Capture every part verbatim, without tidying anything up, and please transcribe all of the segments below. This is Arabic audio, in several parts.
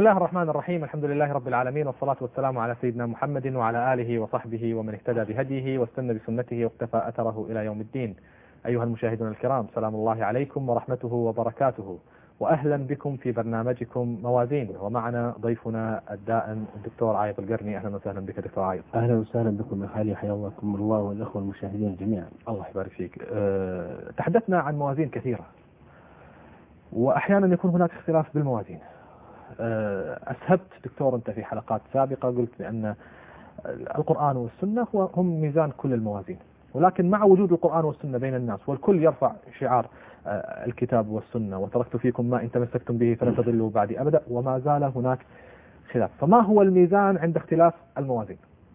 بسم الله الرحمن الرحيم. الحمد لله رب العالمين، والصلاة والسلام على سيدنا محمد وعلى آله وصحبه ومن اهتدى بهديه واستنى بسنته واقتفى أثره إلى يوم الدين. أيها المشاهدون الكرام، سلام الله عليكم ورحمته وبركاته، وأهلا بكم في برنامجكم موازين. ومعنا ضيفنا الدائم الدكتور عايض القرني. أهلا وسهلا بك دكتور عايض. أهلا وسهلا بكم يا خالي، حياكم الله والأخوة المشاهدين جميعا. الله يبارك فيك. أه تحدثنا عن موازين كثيرة، وأحيانا يكون هناك اختلاف بالموازين. أسهبت دكتور أنت في حلقات سابقة، قلت بأن القرآن والسنة هم ميزان كل الموازين، ولكن مع وجود القرآن والسنة بين الناس والكل يرفع شعار الكتاب والسنة وتركت فيكم ما إن تمسكتم به فلن تضلوا بعدي أبدا، وما زال هناك خلاف. فما هو الميزان عند اختلاف الموازين؟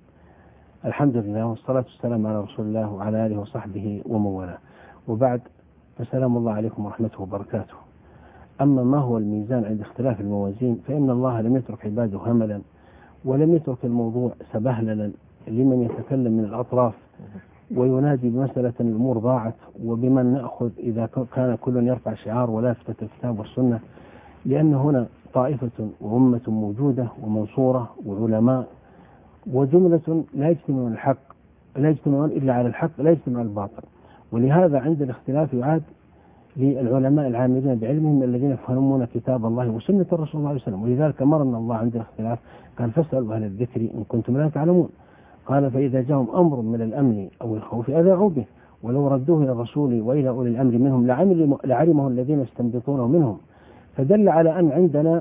الحمد لله والصلاة والسلام على رسول الله وعلى آله وصحبه ومن والاه، وبعد، فسلام الله عليكم ورحمته وبركاته. أما ما هو الميزان عند اختلاف الموازين، فإن الله لم يترك عباده هملا، ولم يترك الموضوع سبهللا لمن يتكلم من الأطراف وينادي بمسألة الأمور ضاعت وبمن نأخذ إذا كان كل يرفع شعار ولافتة الكتاب والسنة، لأن هنا طائفة وأمة موجودة ومنصورة وعلماء وجملة لا يجتمعون الحق لا يجتمعون إلا على الحق، لا يجتمع الباطل. ولهذا عند الاختلاف يعاد للعلماء العاملين بعلمهم الذين يفهمون كتاب الله وسنة الرسول صلى الله عليه وسلم. ولذلك أمرنا الله عند الاختلاف قال فاسألوا أهل الذكر إن كنتم لا تعلمون. قال فإذا جاءهم أمر من الأمن أو الخوف أذاعوا به ولو ردوه إلى الرسول وإلى أولي الأمر منهم لعلمه الذين يستنبطونه منهم. فدل على أن عندنا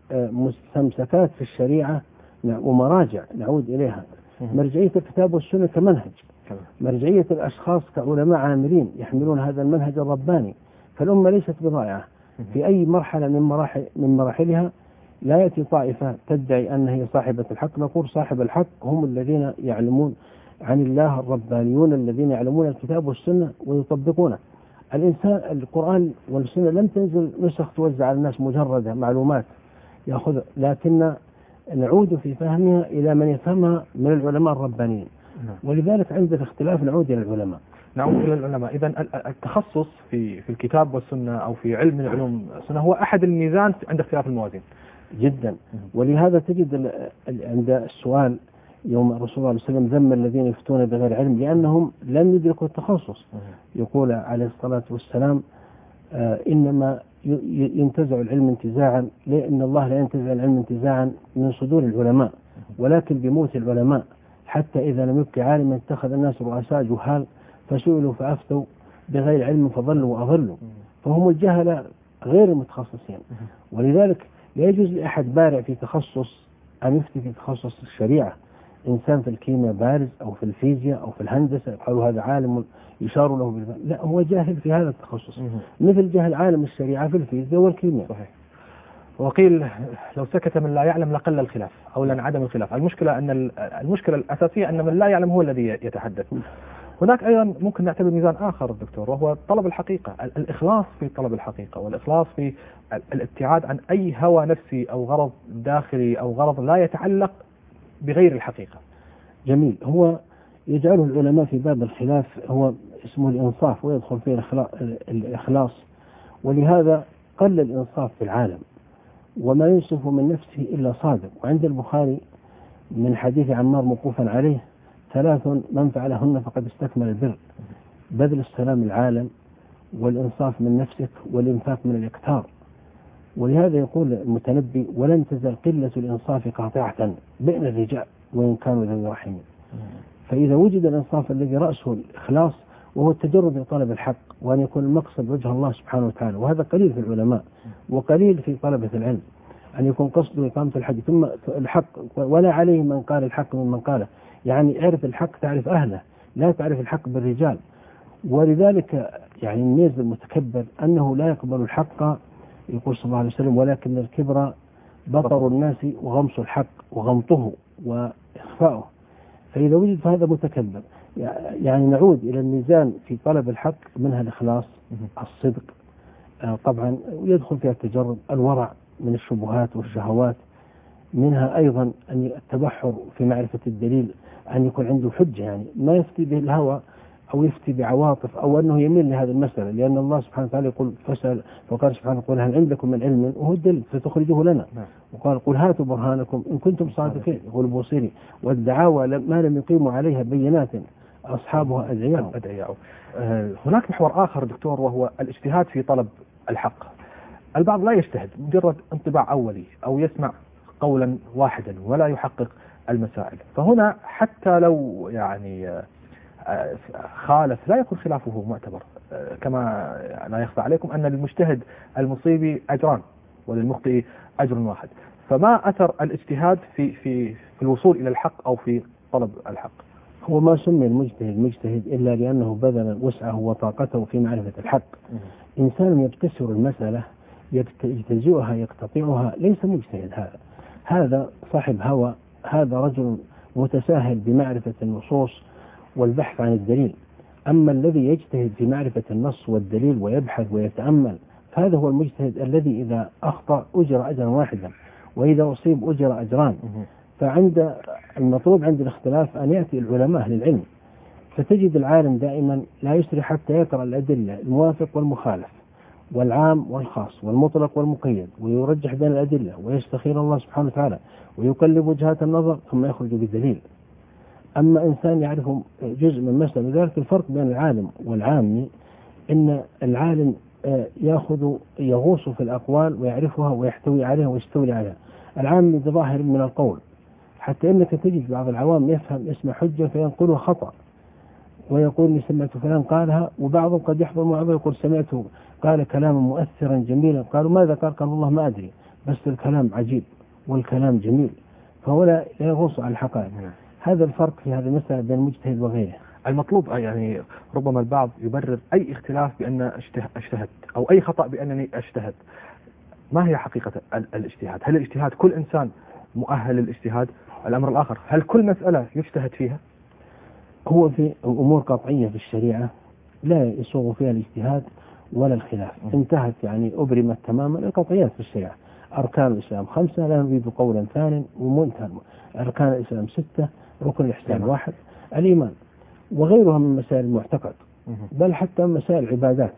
مستمسكات في الشريعة ومراجع نعود إليها، مرجعية الكتاب والسنة كمنهج، مرجعية الأشخاص كعلماء عاملين يحملون هذا المنهج الرباني. فالأمة ليست بضائعة في أي مرحلة من مراحل من مراحلها. لا يأتي طائفة تدعي أنها هي صاحبة الحق، نقول صاحب الحق هم الذين يعلمون عن الله الربانيون الذين يعلمون الكتاب والسنة ويطبقونه. الإنسان القرآن والسنة لم تنزل نسخ توزع على الناس مجرد معلومات يأخذ، لكن نعود في فهمها إلى من يفهمها من العلماء الربانيين. ولذلك عند الاختلاف نعود إلى العلماء. نعود إلى العلماء. إذن التخصص في في الكتاب والسنة أو في علم من علوم السنة هو أحد الميزان عند اختلاف الموازين جدا. ولهذا تجد عند السؤال يوم الرسول صلى الله عليه وسلم ذم الذين يفتون بغير علم لأنهم لم يدركوا التخصص. يقول عليه الصلاة والسلام آه إنما ينتزع العلم انتزاعا، لأن الله لا ينتزع العلم انتزاعا من صدور العلماء ولكن بموت العلماء، حتى إذا لم يبق عالما اتخذ الناس رؤساء جهال فسئلوا فأفتوا بغير علم فضلوا وأضلوا. فهم الجهلة غير المتخصصين. ولذلك لا يجوز لأحد بارع في تخصص أن يفتي في تخصص الشريعة. إنسان في الكيمياء بارز أو في الفيزياء أو في الهندسة يقالوا هذا عالم يشار له بالفهم، لا، هو جاهل في هذا التخصص مثل جهل عالم الشريعة في الفيزياء والكيمياء. صحيح. وقيل لو سكت من لا يعلم لقل الخلاف أو لانعدم الخلاف. المشكلة أن المشكلة الأساسية أن من لا يعلم هو الذي يتحدث. هناك أيضا ممكن نعتبر ميزان آخر دكتور، وهو طلب الحقيقة، الإخلاص في طلب الحقيقة، والإخلاص في الابتعاد عن أي هوى نفسي أو غرض داخلي أو غرض لا يتعلق بغير الحقيقة. جميل. هو يجعله العلماء في باب الخلاف هو اسمه الإنصاف، ويدخل فيه الإخلاص. ولهذا قل الإنصاف في العالم، وما ينصف من نفسه إلا صادق. وعند البخاري من حديث عمار موقوفا عليه ثلاث من فعلهن فقد استكمل البر: بذل السلام العالم، والإنصاف من نفسك، والإنفاق من الإكثار. ولهذا يقول المتنبي: ولن تزل قلة الإنصاف قاطعة بين الرجال وإن كانوا ذوي رحم. فإذا وجد الإنصاف الذي رأسه الإخلاص وهو التجرد لطلب الحق، وأن يكون المقصد وجه الله سبحانه وتعالى، وهذا قليل في العلماء وقليل في طلبة العلم، أن يكون قصده إقامة الحق ثم الحق، ولا عليه من قال الحق من قاله. يعني اعرف الحق تعرف أهله، لا تعرف الحق بالرجال. ولذلك يعني الميز المتكبر أنه لا يقبل الحق، يقول صلى الله عليه وسلم: ولكن الكبر بطر الناس وغمص الحق وغمطه وإخفاؤه. فإذا وجد فهذا متكبر. يعني نعود إلى الميزان في طلب الحق، منها الإخلاص، الصدق، طبعا يدخل فيها التجرد، الورع من الشبهات والشهوات، منها أيضا أن التبحر في معرفة الدليل، أن يكون عنده حجة، يعني ما يفتي به الهوى أو يفتي بعواطف أو أنه يميل لهذه المسألة، لأن الله سبحانه وتعالى يقول فسأل، وقال سبحانه وتعالى هل عندكم من علم وهو الدليل فتخرجوه لنا، وقال قل هاتوا برهانكم إن كنتم صادقين، يقول البوصيري والدعاوى ما لم يقيموا عليها بينات أصحابها أدعياء. أدعياء. آه هناك محور آخر دكتور، وهو الاجتهاد في طلب الحق. البعض لا يجتهد، مجرد انطباع أولي أو يسمع قولا واحدا ولا يحقق المسائل، فهنا حتى لو يعني خالف لا يكون خلافه معتبر، كما لا يخفى عليكم أن للمجتهد المصيب أجران وللمخطئ أجر واحد. فما أثر الاجتهاد في في في الوصول إلى الحق أو في طلب الحق؟ هو ما سمي المجتهد مجتهد إلا لأنه بذل وسعه وطاقته في معرفة الحق. إنسان يبتسر المسألة يجتزئها يقتطعها ليس مجتهد، هذا هذا صاحب هوى، هذا رجل متساهل بمعرفة النصوص والبحث عن الدليل. أما الذي يجتهد في معرفة النص والدليل ويبحث ويتأمل فهذا هو المجتهد الذي إذا أخطأ أجر أجرا واحدا وإذا أصيب أجر أجران. فعند المطلوب عند الاختلاف أن يأتي العلماء أهل العلم، فتجد العالم دائما لا يسري حتى يقرأ الأدلة الموافق والمخالف والعام والخاص والمطلق والمقيد ويرجح بين الأدلة ويستخير الله سبحانه وتعالى ويقلب وجهات النظر ثم يخرج بالدليل. أما إنسان يعرف جزء من مسألة، ذلك الفرق بين العالم والعامي إن العالم يأخذ يغوص في الأقوال ويعرفها ويحتوي عليها ويستولي عليها، العامي بظاهر من القول، حتى إنك تجد بعض العوام يفهم اسم حجة فينقله خطأ ويقول لي سمعت فلان قالها، وبعضهم قد يحضر معه يقول سمعته قال كلاما مؤثرا جميلا، قالوا ماذا قال؟ قال والله ما أدري بس الكلام عجيب والكلام جميل، فهو لا يغوص على الحقائق. هذا الفرق في هذه المسألة بين المجتهد وغيره. المطلوب يعني ربما البعض يبرر أي اختلاف بأن اجتهد أو أي خطأ بأنني اجتهد. ما هي حقيقة الاجتهاد؟ هل الاجتهاد كل إنسان مؤهل للاجتهاد؟ الأمر الآخر، هل كل مسألة يجتهد فيها؟ هو في أمور قطعية في الشريعة لا يسوغ فيها الاجتهاد ولا الخلاف، انتهت يعني أبرمت تماما القطعيات في الشريعة. أركان الإسلام خمسة لا نريد قولا ثاني ومنتهى. أركان الإسلام ستة، ركن الإحسان واحد، الإيمان، وغيرها من مسائل المعتقد، بل حتى مسائل العبادات،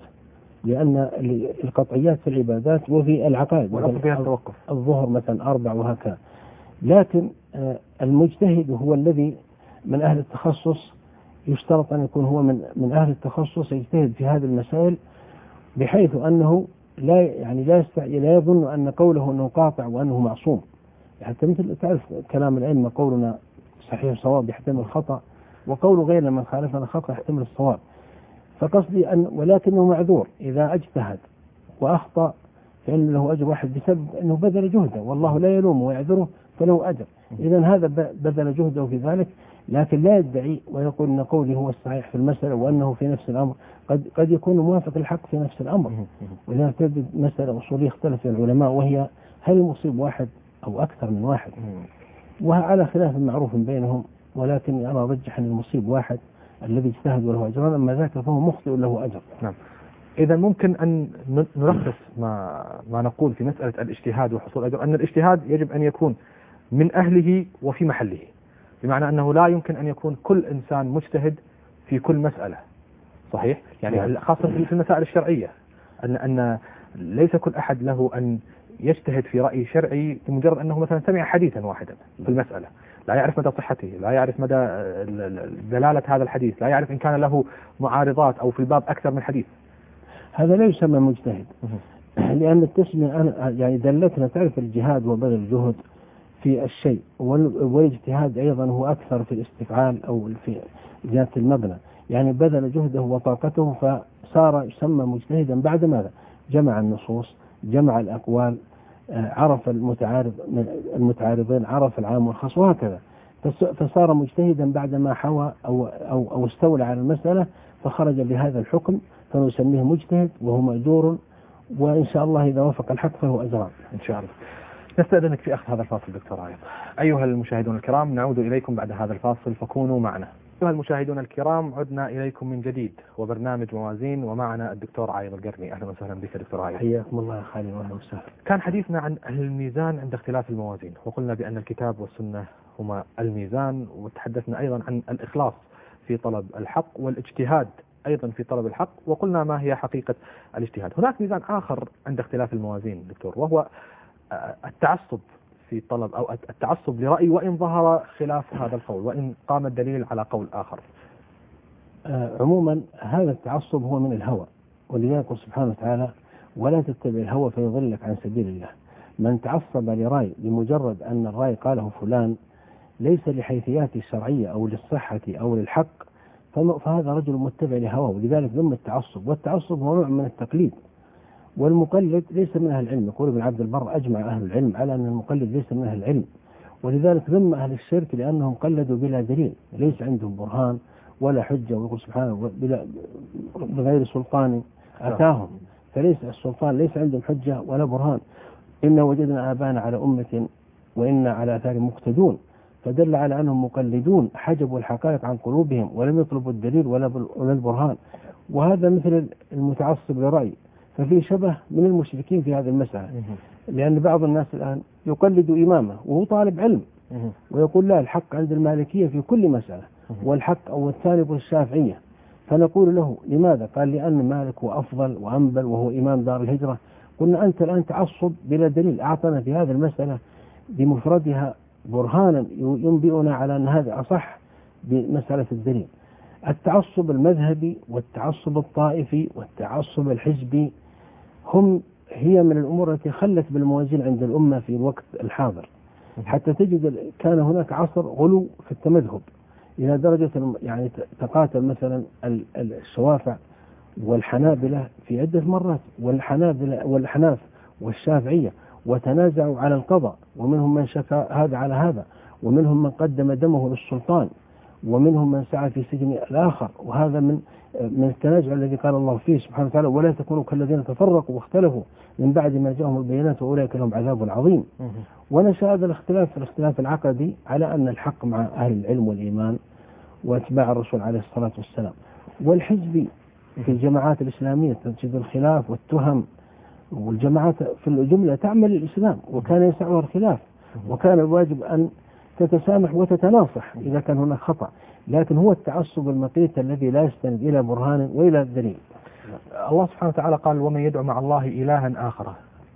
لأن القطعيات في العبادات وفي العقائد التوقف الظهر مثلا أربع وهكذا. لكن المجتهد هو الذي من أهل التخصص، يشترط أن يكون هو من من أهل التخصص يجتهد في هذه المسائل بحيث أنه لا يعني لا لا يظن أن قوله أنه قاطع وأنه معصوم. حتى مثل تعرف كلام العلم قولنا صحيح صواب يحتمل الخطأ، وقول غيرنا من خالفنا خطأ يحتمل الصواب. فقصدي أن ولكنه معذور إذا اجتهد وأخطأ فإن له أجر واحد بسبب أنه بذل جهده، والله لا يلومه ويعذره فله أجر. إذن هذا بذل جهده في ذلك، لكن لا يدعي ويقول أن قولي هو الصحيح في المسألة وأنه في نفس الأمر قد قد يكون موافق الحق في نفس الأمر. وإذا تجد مسألة أصولية اختلف العلماء وهي هل المصيب واحد أو أكثر من واحد، وعلى خلاف معروف بينهم، ولكن أنا أرجح أن المصيب واحد الذي اجتهد وله أجران، أما ذاك فهو مخطئ له أجر. نعم. إذا ممكن أن نلخص ما ما نقول في مسألة الاجتهاد وحصول أجر، أن الاجتهاد يجب أن يكون من أهله وفي محله، بمعنى أنه لا يمكن أن يكون كل إنسان مجتهد في كل مسألة. صحيح؟ يعني خاصة في المسائل الشرعية، أن أن ليس كل أحد له أن يجتهد في رأي شرعي بمجرد أنه مثلا سمع حديثا واحدا في المسألة، لا يعرف مدى صحته، لا يعرف مدى دلالة هذا الحديث، لا يعرف إن كان له معارضات أو في الباب أكثر من حديث. هذا لا يسمى مجتهد، لأن التسمية يعني دلتنا تعرف الجهاد وبذل الجهد في الشيء، والاجتهاد أيضا هو أكثر في الاستفعال أو في زيادة المبنى، يعني بذل جهده وطاقته فصار يسمى مجتهدا بعد ماذا؟ جمع النصوص، جمع الأقوال، عرف المتعارض المتعارضين، عرف العام والخاص وهكذا، فصار مجتهدا بعدما حوى أو, أو, أو استولى على المسألة فخرج بهذا الحكم، فنسميه مجتهد وهو مأجور، وإن شاء الله إذا وفق الحق فهو أجران إن شاء الله. نستأذنك في أخذ هذا الفاصل دكتور عايض. أيها المشاهدون الكرام، نعود إليكم بعد هذا الفاصل فكونوا معنا. أيها المشاهدون الكرام، عدنا إليكم من جديد وبرنامج موازين، ومعنا الدكتور عايض القرني. أهلا وسهلا بك دكتور عايض. حياكم الله يا خالد وأهلا وسهلا. كان حديثنا عن الميزان عند اختلاف الموازين، وقلنا بأن الكتاب والسنة هما الميزان، وتحدثنا أيضا عن الإخلاص في طلب الحق والاجتهاد أيضا في طلب الحق، وقلنا ما هي حقيقة الاجتهاد. هناك ميزان آخر عند اختلاف الموازين دكتور، وهو التعصب في طلب أو التعصب لرأي وإن ظهر خلاف هذا القول، وإن قام الدليل على قول آخر. عموما هذا التعصب هو من الهوى، ولذلك سبحانه وتعالى ولا تتبع الهوى فيضلك عن سبيل الله. من تعصب لرأي لمجرد أن الرأي قاله فلان ليس لحيثيات الشرعية أو للصحة أو للحق فهذا رجل متبع لهواه، ولذلك ذم التعصب. والتعصب هو نوع من التقليد، والمقلد ليس من أهل العلم. يقول ابن عبد البر أجمع أهل العلم على أن المقلد ليس من أهل العلم، ولذلك ذم أهل الشرك لأنهم قلدوا بلا دليل، ليس عندهم برهان ولا حجة، ويقول سبحانه بغير سلطان أتاهم، فليس السلطان ليس عندهم حجة ولا برهان. إن وجدنا آبانا على أمة وإنا على آثار مقتدون، فدل على أنهم مقلدون حجبوا الحقائق عن قلوبهم ولم يطلبوا الدليل ولا البرهان. وهذا مثل المتعصب لرأي، ففي شبه من المشركين في هذه المسألة، لأن بعض الناس الآن يقلد إمامه وهو طالب علم ويقول لا الحق عند المالكية في كل مسألة، والحق أو الثاني الشافعية، فنقول له لماذا؟ قال لأن مالك هو أفضل وأنبل وهو إمام دار الهجرة. قلنا أنت الآن تعصب بلا دليل، أعطنا في هذه المسألة بمفردها برهانا ينبئنا على أن هذا أصح بمسألة الدليل. التعصب المذهبي والتعصب الطائفي والتعصب الحزبي هم هي من الأمور التي خلت بالموازين عند الأمة في الوقت الحاضر، حتى تجد كان هناك عصر غلو في التمذهب إلى درجة يعني تقاتل مثلا الشوافع والحنابلة في عدة مرات، والحنابلة والحناف والشافعية، وتنازعوا على القضاء، ومنهم من شكى هذا على هذا، ومنهم من قدم دمه للسلطان، ومنهم من سعى في سجن الآخر. وهذا من من التنازع الذي قال الله فيه سبحانه وتعالى ولا تكونوا كالذين تفرقوا واختلفوا من بعد ما جاءهم البينات وأولئك لهم عذاب عظيم. ونشأ هذا الاختلاف الاختلاف العقدي على أن الحق مع أهل العلم والإيمان واتباع الرسول عليه الصلاة والسلام. والحزبي في الجماعات الإسلامية تجد الخلاف والتهم، والجماعات في الجملة تعمل الإسلام وكان يسعها الخلاف، وكان الواجب أن تتسامح وتتناصح إذا كان هناك خطأ، لكن هو التعصب المقيت الذي لا يستند إلى برهان وإلى دليل. الله سبحانه وتعالى قال ومن يدعو مع الله إلها آخر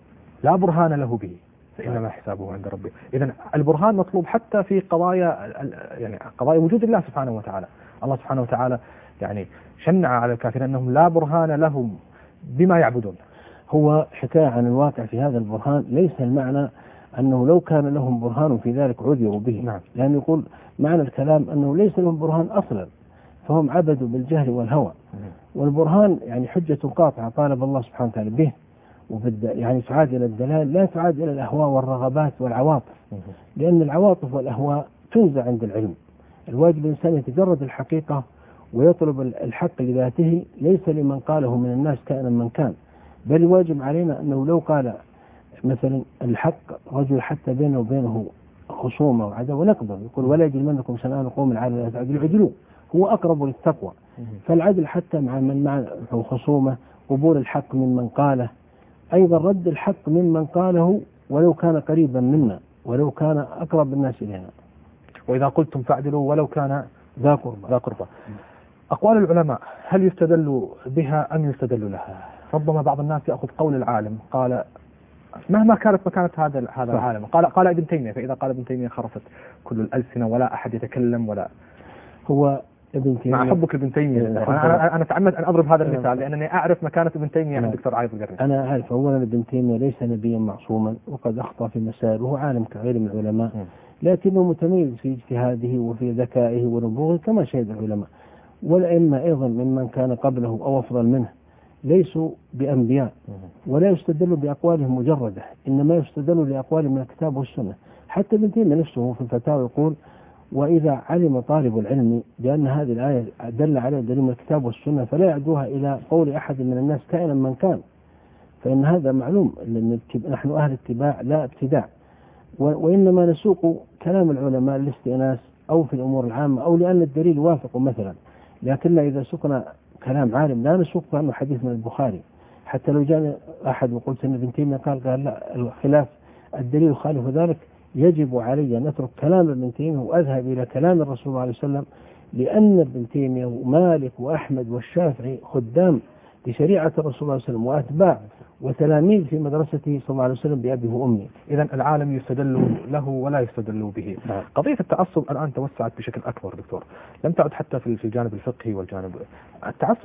لا برهان له به فإنما حسابه عند ربه. إذن البرهان مطلوب حتى في قضايا يعني قضايا وجود الله سبحانه وتعالى. الله سبحانه وتعالى يعني شنع على الكافرين أنهم لا برهان لهم بما يعبدون. هو حكاية عن الواقع في هذا البرهان، ليس المعنى أنه لو كان لهم برهان في ذلك عذروا به، نعم. لأن يقول معنى الكلام أنه ليس لهم برهان أصلا، فهم عبدوا بالجهل والهوى. والبرهان يعني حجة قاطعة طالب الله سبحانه وتعالى به، وبد يعني تعاد إلى الدلال لا تعاد إلى الأهواء والرغبات والعواطف، لأن العواطف والأهواء تنزع عند العلم. الواجب الإنسان يتجرد الحقيقة ويطلب الحق لذاته، ليس لمن قاله من الناس كائنا من كان، بل الواجب علينا أنه لو قال مثلا الحق رجل حتى بينه وبينه خصومة وعداوة نقدر يقول ولا يجرمنكم شنآن قوم على لا تعدلوا اعدلوا، هو أقرب للتقوى. فالعدل حتى مع من معه خصومة، قبول الحق ممن قاله، أيضا رد الحق ممن قاله ولو كان قريبا منا ولو كان أقرب الناس إلينا. وإذا قلتم فاعدلوا ولو كان ذا قربى. ذا قربى. أقوال العلماء هل يستدل بها أم يستدل لها؟ ربما بعض الناس يأخذ قول العالم قال مهما كانت مكانة هذا هذا العالم، قال قال ابن تيمية، فإذا قال ابن تيمية خرفت كل الألسنة ولا أحد يتكلم ولا. هو ابن تيمية مع حبك ابن تيمية أنا أنا أتعمد أن أضرب هذا المثال لأنني أعرف مكانة ابن تيمية عند الدكتور عايض القرني. أنا أعرف أولا ابن تيمية ليس نبيا معصوما، وقد أخطأ في مسائل، وهو عالم كغير من العلماء، لكنه متميز في اجتهاده وفي ذكائه ونبوغه كما شهد العلماء. والأئمة أيضا ممن كان قبله أو أفضل منه ليسوا بأنبياء، ولا يستدل بأقوالهم مجردة، إنما يستدل لأقوالهم من الكتاب والسنة. حتى ابن تيمية نفسه في الفتاوى يقول وإذا علم طالب العلم بأن هذه الآية دل على دليل من الكتاب والسنة فلا يعدوها إلى قول أحد من الناس كائنا من كان، فإن هذا معلوم، لأن نحن أهل اتباع لا ابتداع، وإنما نسوق كلام العلماء للاستئناس أو في الأمور العامة أو لأن الدليل وافق مثلا. لكن إذا سقنا كلام عالم لا نسوق عنه حديث من البخاري، حتى لو جاء أحد وقلت أن ابن تيمية قال قال لا الخلاف الدليل يخالف ذلك، يجب علي أن أترك كلام ابن تيمية وأذهب إلى كلام الرسول صلى الله عليه وسلم لأن ابن تيمية ومالك وأحمد والشافعي خدام لشريعة الرسول صلى الله عليه وسلم وأتباع وتلاميذ في مدرسته صلى الله عليه وسلم بأبي وأمي. إذا العالم يستدل له ولا يستدل به. نعم. قضية التعصب الآن توسعت بشكل أكبر دكتور، لم تعد حتى في الجانب الفقهي والجانب التعصب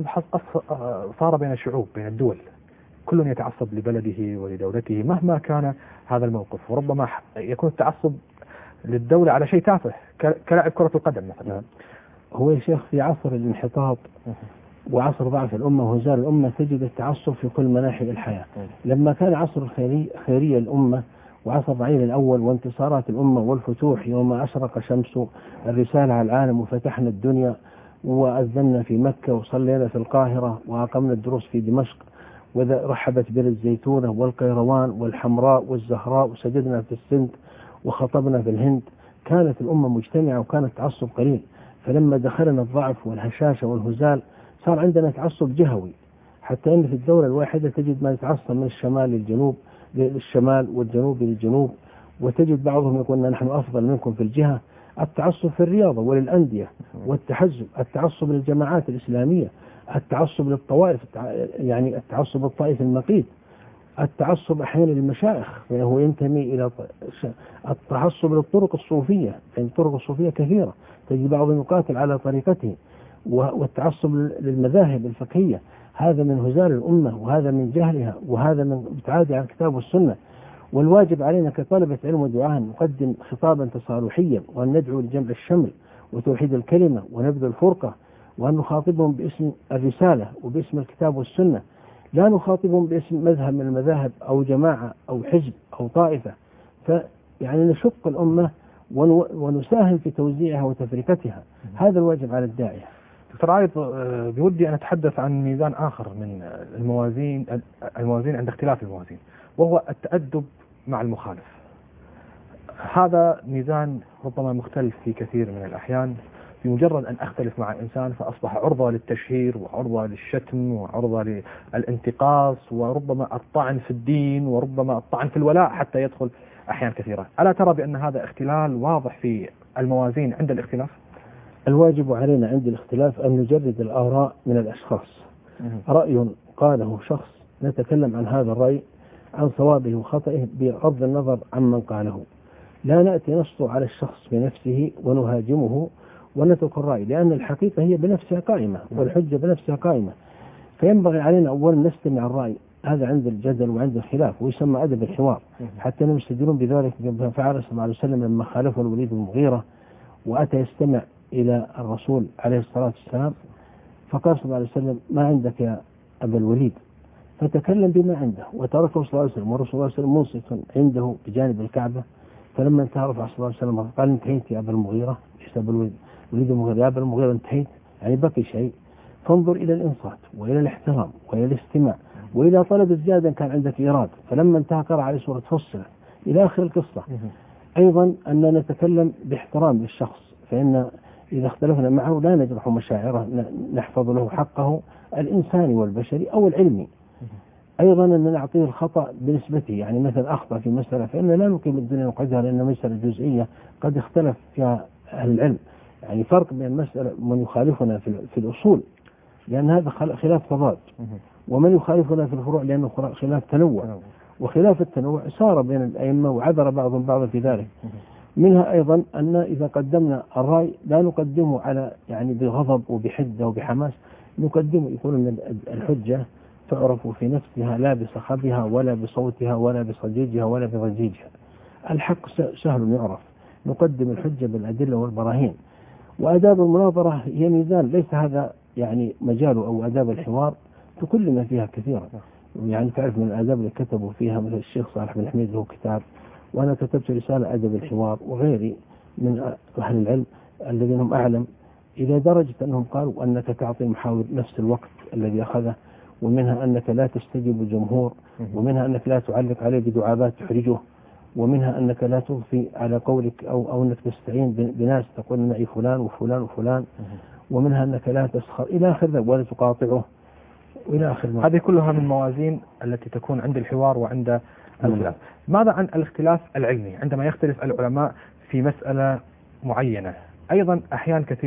صار بين الشعوب بين الدول، كل يتعصب لبلده ولدولته مهما كان هذا الموقف، وربما يكون التعصب للدولة على شيء تافه كلاعب كرة القدم مثلا. نعم. هو يا شيخ في عصر الانحطاط وعصر ضعف الأمة وهزال الأمة تجد التعصب في كل مناحي الحياة. لما كان عصر الخيري خيرية الأمة وعصر ربيع الأول وانتصارات الأمة والفتوح يوم أشرق شمس الرسالة على العالم وفتحنا الدنيا وأذنا في مكة وصلينا في القاهرة وأقمنا الدروس في دمشق ورحبت بنا الزيتونة والقيروان والحمراء والزهراء وسجدنا في السند وخطبنا في الهند، كانت الأمة مجتمعة وكان التعصب قليل. فلما دخلنا الضعف والهشاشة والهزال صار عندنا تعصب جهوي، حتى أن في الدولة الواحدة تجد ما يتعصب من الشمال للجنوب للشمال والجنوب للجنوب، وتجد بعضهم يقول نحن أفضل منكم في الجهة. التعصب في الرياضة وللأندية والتحزب، التعصب للجماعات الإسلامية، التعصب للطوائف يعني التعصب الطائفي المقيت، التعصب أحيانا للمشايخ فهو ينتمي إلى التعصب للطرق الصوفية، يعني الطرق الصوفية كثيرة تجد بعضهم يقاتل على طريقته، والتعصب للمذاهب الفقهية، هذا من هزال الأمة وهذا من جهلها وهذا من ابتعاد عن الكتاب والسنة. والواجب علينا كطلبة علم ودعاء نقدم خطابا تصالحيا وأن ندعو لجمع الشمل وتوحيد الكلمة ونبذ الفرقة، وأن نخاطبهم باسم الرسالة وباسم الكتاب والسنة، لا نخاطبهم باسم مذهب من المذاهب أو جماعة أو حزب أو طائفة، فيعني نشق الأمة ونساهم في توزيعها وتفرقتها. هذا الواجب على الداعية. دكتور عايض، بودي أن أتحدث عن ميزان آخر من الموازين الموازين عند اختلاف الموازين، وهو التأدب مع المخالف. هذا ميزان ربما مختلف في كثير من الأحيان، بمجرد أن أختلف مع إنسان فأصبح عرضة للتشهير وعرضة للشتم وعرضة للانتقاص وربما الطعن في الدين وربما الطعن في الولاء حتى يدخل أحيان كثيرة. ألا ترى بأن هذا اختلال واضح في الموازين عند الاختلاف؟ الواجب علينا عند الاختلاف أن نجرد الآراء من الأشخاص. رأي قاله شخص نتكلم عن هذا الرأي عن صوابه وخطئه بغض النظر عمن قاله، لا نأتي نسطو على الشخص بنفسه ونهاجمه ونترك الرأي، لأن الحقيقة هي بنفسها قائمة والحجة بنفسها قائمة. فينبغي علينا أولا نستمع الرأي، هذا عند الجدل وعند الخلاف ويسمى أدب الحوار، حتى نستدلون بذلك بما فعل صلى الله عليه وسلم لما خالفه الوليد بن المغيرة وأتى يستمع إلى الرسول عليه الصلاة والسلام، فقال صلى الله عليه وسلم ما عندك يا أبا الوليد، فتكلم بما عنده وتركه صلى الله عليه وسلم، والرسول صلى الله عليه وسلم منصت عنده بجانب الكعبة. فلما انتهى رفع صلى الله عليه وسلم قال انتهيت يا أبا المغيرة، ليس أبا الوليد، وليد المغيرة، يا أبا المغيرة انتهيت، يعني بقي شيء. فانظر إلى الإنصات وإلى الاحترام وإلى الاستماع وإلى طلب الزيادة كان عندك إرادة. فلما انتهى قرأ عليه سورة فصلت إلى آخر القصة. أيضا أن نتكلم باحترام للشخص، فإن إذا اختلفنا معه لا نجرح مشاعره، نحفظ له حقه الإنساني والبشري أو العلمي. أيضا أن نعطيه الخطأ بنسبته، يعني مثلا أخطأ في مسألة فإن لا نقيم الدنيا وقدرها لأن مسألة جزئية قد اختلف فيها أهل العلم، يعني فرق بين مسألة من يخالفنا في الأصول لأن هذا خلاف تضاد، ومن يخالفنا في الفروع لأنه خلاف تنوع، وخلاف التنوع صار بين الأئمة وعبر بعضهم بعضا في ذلك. منها أيضا أن إذا قدمنا الرأي لا نقدمه على يعني بغضب وبحدة وبحماس، نقدمه يكون أن الحجة تعرف في نفسها لا بصخبها ولا بصوتها ولا بصديجها ولا بضجيجها. الحق سهل يعرف، نقدم الحجة بالأدلة والبراهين. وآداب المناظرة هي ميزان، ليس هذا يعني مجاله أو آداب الحوار تكلم فيها كثيرا، يعني تعرف من الآداب اللي كتبوا فيها مثل الشيخ صالح بن حميد له كتاب، وأنا كتبت رسالة أدب الحوار، وغيري من أهل العلم الذين هم أعلم إلى درجة أنهم قالوا أنك تعطي المحاور نفس الوقت الذي أخذه، ومنها أنك لا تستجيب الجمهور، ومنها أنك لا تعلق عليه بدعابات تحرجه، ومنها أنك لا تضفي على قولك أو, أو أنك تستعين بناس تقول معي فلان وفلان وفلان، ومنها أنك لا تسخر إلى آخر ولا تقاطعه وإلى آخر. هذه كلها من موازين التي تكون عند الحوار وعند الخلاف. ماذا عن الاختلاف العلمي عندما يختلف العلماء في مسألة معينة؟ أيضا أحيان كثيرة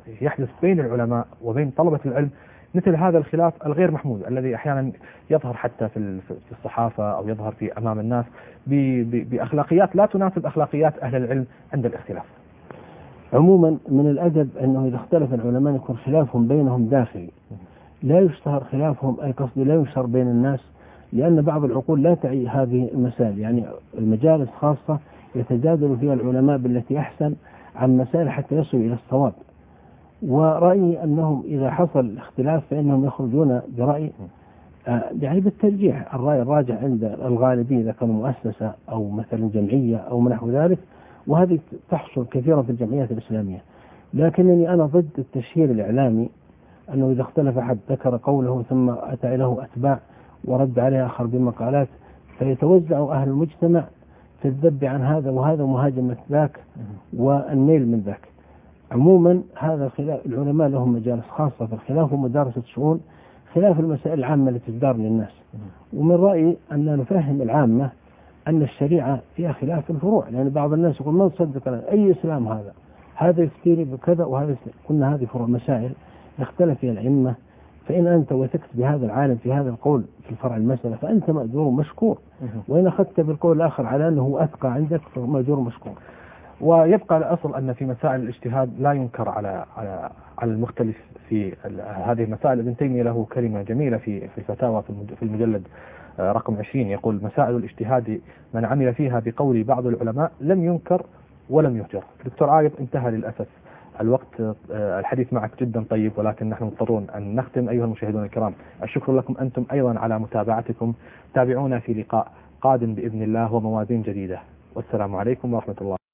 يحدث بين العلماء وبين طلبة العلم مثل هذا الخلاف الغير محمود الذي أحيانا يظهر حتى في في الصحافة أو يظهر في أمام الناس بأخلاقيات لا تناسب أخلاقيات أهل العلم عند الاختلاف. عموما من الأدب أنه إذا اختلف العلماء يكون خلافهم بينهم داخلي، لا يشتهر خلافهم، أي قصدي لا يشهر بين الناس، لأن بعض العقول لا تعي هذه المسائل. يعني المجالس خاصة يتجادل فيها العلماء بالتي أحسن عن مسائل حتى يصلوا إلى الصواب. ورأيي أنهم إذا حصل اختلاف فإنهم يخرجون برأي يعني بالترجيح، الرأي الراجح عند الغالبية إذا كانوا مؤسسة أو مثلا جمعية أو ما نحو ذلك، وهذه تحصل كثيرا في الجمعيات الإسلامية. لكنني أنا ضد التشهير الإعلامي، أنه إذا اختلف أحد ذكر قوله ثم أتى له أتباع ورد عليه آخر بمقالات، فيتوزع أهل المجتمع في الذب عن هذا وهذا ومهاجمة ذاك والنيل من ذاك. عموما هذا خلاف، العلماء لهم مجالس خاصة في الخلاف ومدارسة شؤون خلاف المسائل العامة التي تدار للناس. ومن رأيي أن نفهم العامة أن الشريعة فيها خلاف في الفروع، لأن يعني بعض الناس يقول ما تصدق أي إسلام هذا هذا يفتيني بكذا وهذا يفتيني. قلنا هذه فروع مسائل اختلف فيها الأئمة، فإن أنت وثقت بهذا العالم في هذا القول في الفرع المسألة فأنت مأجور مشكور، وإن أخذت بالقول الآخر على أنه أثقى عندك فمأجور مشكور. ويبقى الأصل أن في مسائل الاجتهاد لا ينكر على على على المختلف في هذه المسائل. ابن تيمية له كلمة جميلة في في الفتاوى في المجلد رقم عشرين، يقول: مسائل الاجتهاد من عمل فيها بقول بعض العلماء لم ينكر ولم يهجر. دكتور عايض، انتهى للأسف الوقت. الحديث معك جدا طيب، ولكن نحن مضطرون أن نختم. أيها المشاهدون الكرام، الشكر لكم أنتم أيضا على متابعتكم. تابعونا في لقاء قادم بإذن الله وموازين جديدة، والسلام عليكم ورحمة الله.